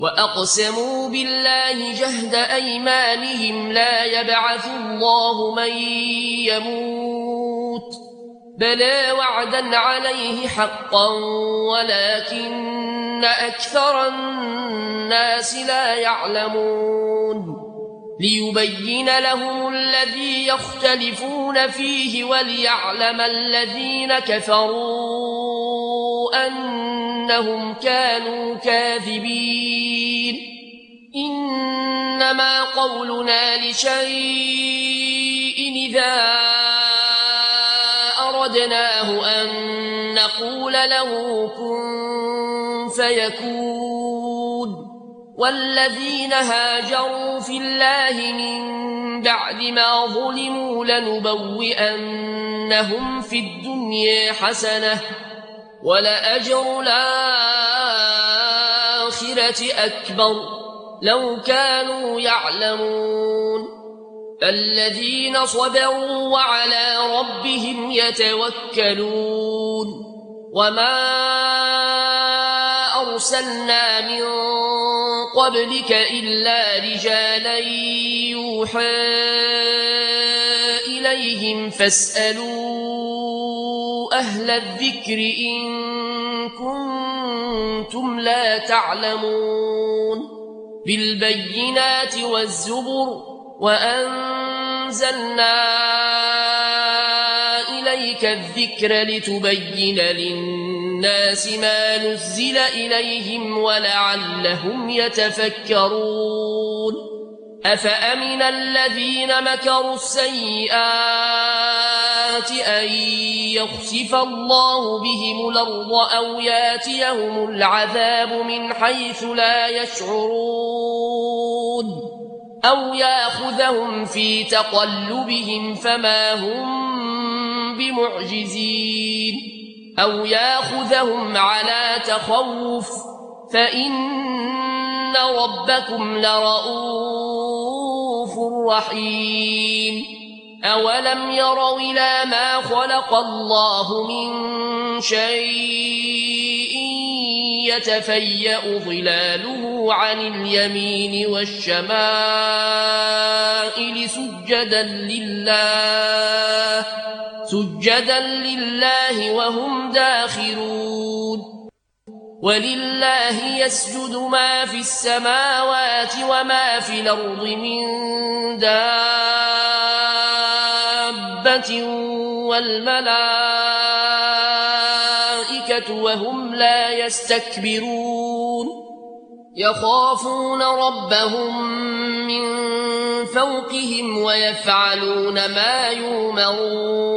وأقسموا بالله جهد أيمانهم لا يبعث الله من يموت بلى وعدا عليه حقا ولكن أكثر الناس لا يعلمون ليبين لهم الذي يختلفون فيه وليعلم الذين كفروا أنهم كانوا كاذبين إنما قولنا لشيء إذا أردناه أن نقول له كن فيكون والذين هاجروا في الله من بعد ما ظلموا لنبوئنهم في الدنيا حسنة ولأجر الآخرة أكبر لو كانوا يعلمون الذين صبروا وعلى ربهم يتوكلون وما أرسلنا من قبلك إلا رجالا يوحى إليهم فاسألوا أهل الذكر إن كنتم لا تعلمون بالبينات والزبر وأنزلنا إليك الذكر لتبين للناس ما نزل إليهم ولعلهم يتفكرون أفأمن الذين مكروا السيئات أن يخسف الله بهم الأرض أو ياتيهم العذاب من حيث لا يشعرون أو ياخذهم في تقلبهم فما هم بمعجزين أو ياخذهم على تخوف فإن ربكم لرؤوف رحيم أولم يروا إلى ما خلق الله من شيء يتفيأ ظلاله عن اليمين والشمائل سجدا لله وهم داخرون ولله يسجد ما في السماوات وما في الأرض من دابة والملائكة وهم لا يستكبرون يخافون ربهم من فوقهم ويفعلون ما يؤمرون